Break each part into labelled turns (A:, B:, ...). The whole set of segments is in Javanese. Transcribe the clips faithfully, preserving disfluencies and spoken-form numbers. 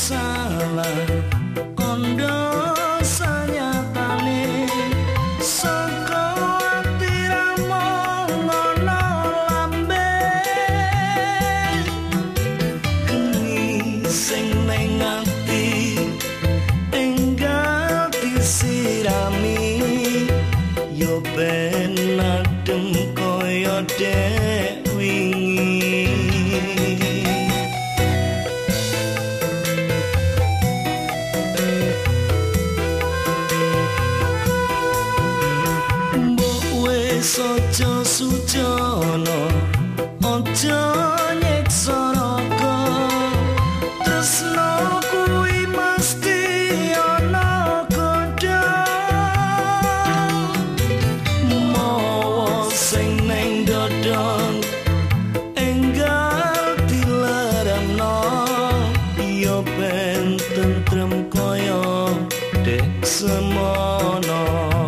A: salah kondo sanyatane saka ati ramong ana lambe geni sing ning ati enggal disirami yo ben adem koyo dek wingi Sojo sujono ojo nyekso raga tresno kuwi mesti ana godha mawa sing ning dodong enggal dileramno yo ben tentrem koyo dek semono.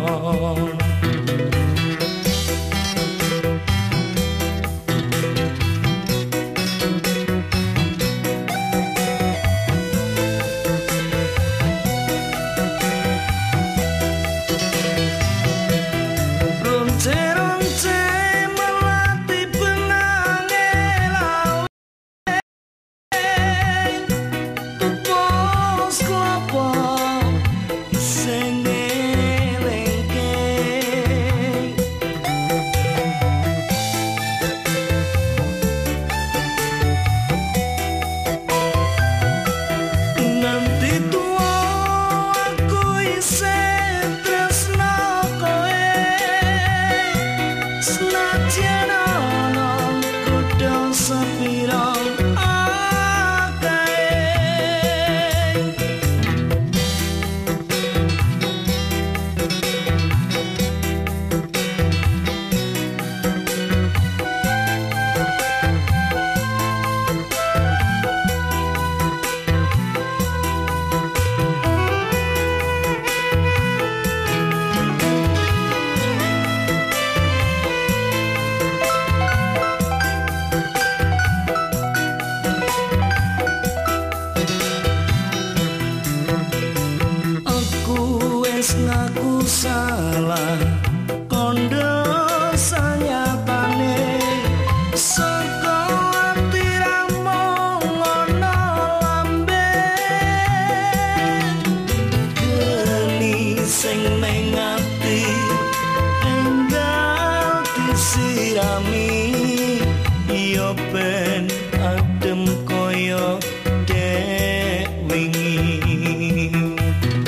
A: Ngaku salah kondo sanyatane saka ati ramong ana lambe geni sing ning ati enggal disirami